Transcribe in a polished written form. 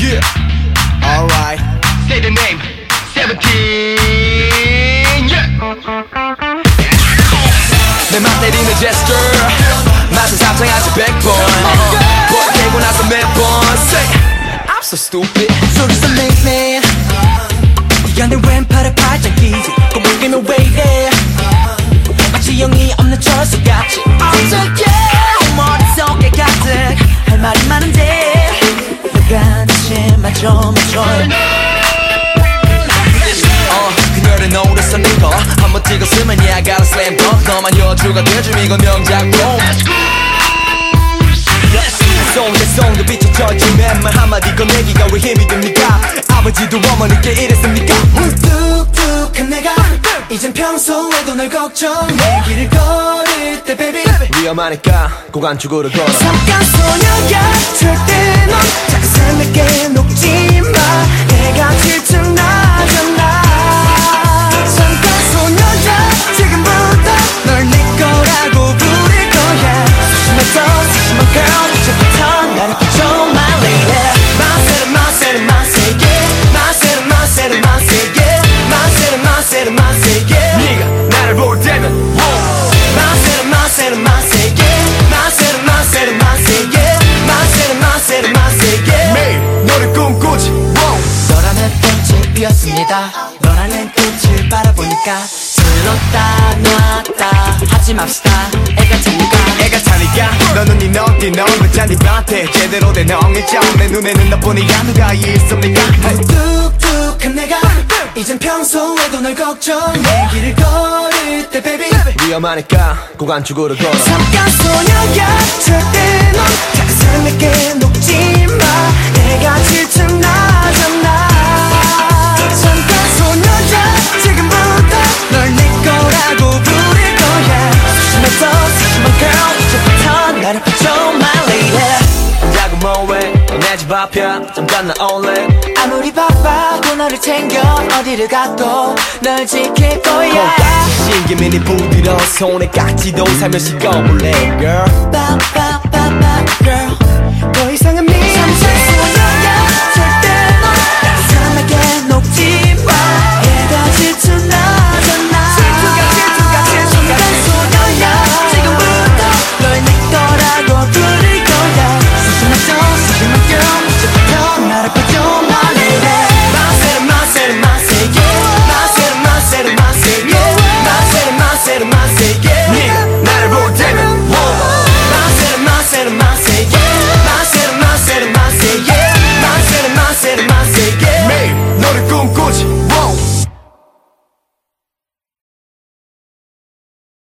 Yeah, alright. Say the name, 17. Yeah. 내 맘 때리는 gesture, 맛을 상상하지 100번. 볼 깨고 나서 매번 say I'm so stupid. 속에서 매일매일 네가 내 왼팔에 발작이지 꼬물기는 왜 이래 마치 영이 없는 철수 같이 어떻게 머릿속에 가득 할 말이 많은데 너가 대신 맞춰 그녀를 노렸어 네거 한번 찍었으면 yeah I gotta slam dunk 너만 여주가 돼줌 이건 명작품 송도 비춰져 있지 내 말 한마디 꺼내기가 왜 힘이 듭니까 아버지도 어머니께 이랬습니까 뚝뚝한 내가 이젠 평소에도 널 걱정해 길을 걸을 때 baby 위험하니까 꼭 안쪽으로 걸어 잠깐 소녀야 절대 넌 작은 삶에게 녹지 마 내가 질투나잖아 잠깐 소녀야 지금부터 널 네 거라고 부를 거야 소심했던 소심한 girl 이제부터 나를 비춰 my lady 네가 나를 볼 때면 매일 너를 꿈꾸지 너라는 꽃이 피었습니다 너라는 꽃을 바라보니까 들었다 놨다 하지 맙시다 애가 차니까 너는 네 넌 괜찮니 밭에 제대로 된 엉이죠 내 눈에는 너뿐이야 누가 있습니까 뚝뚝한 내가 이젠 평소에도 널 걱정해 길을 걸을 때 baby 위험하니까 꼭 안쪽으로 걸어 잠깐 소녀야 절대 넌 작은 사람에게 녹지 마 내가 질투나잖아 잠깐 소녀야 지금부터 널 네 거라고 부를 거야 소심했던 소심한 girl 이제부터 나를 비춰 my lady 자꾸 뭐해 내 집 앞이야 잠깐 나올래 아무리 바빠도 너를 챙겨 어디를 가도 널 지킬 거야 콩깍지 신기민이 부드러운 손에 깍지도 살며시 꺼볼래 girl 빠빠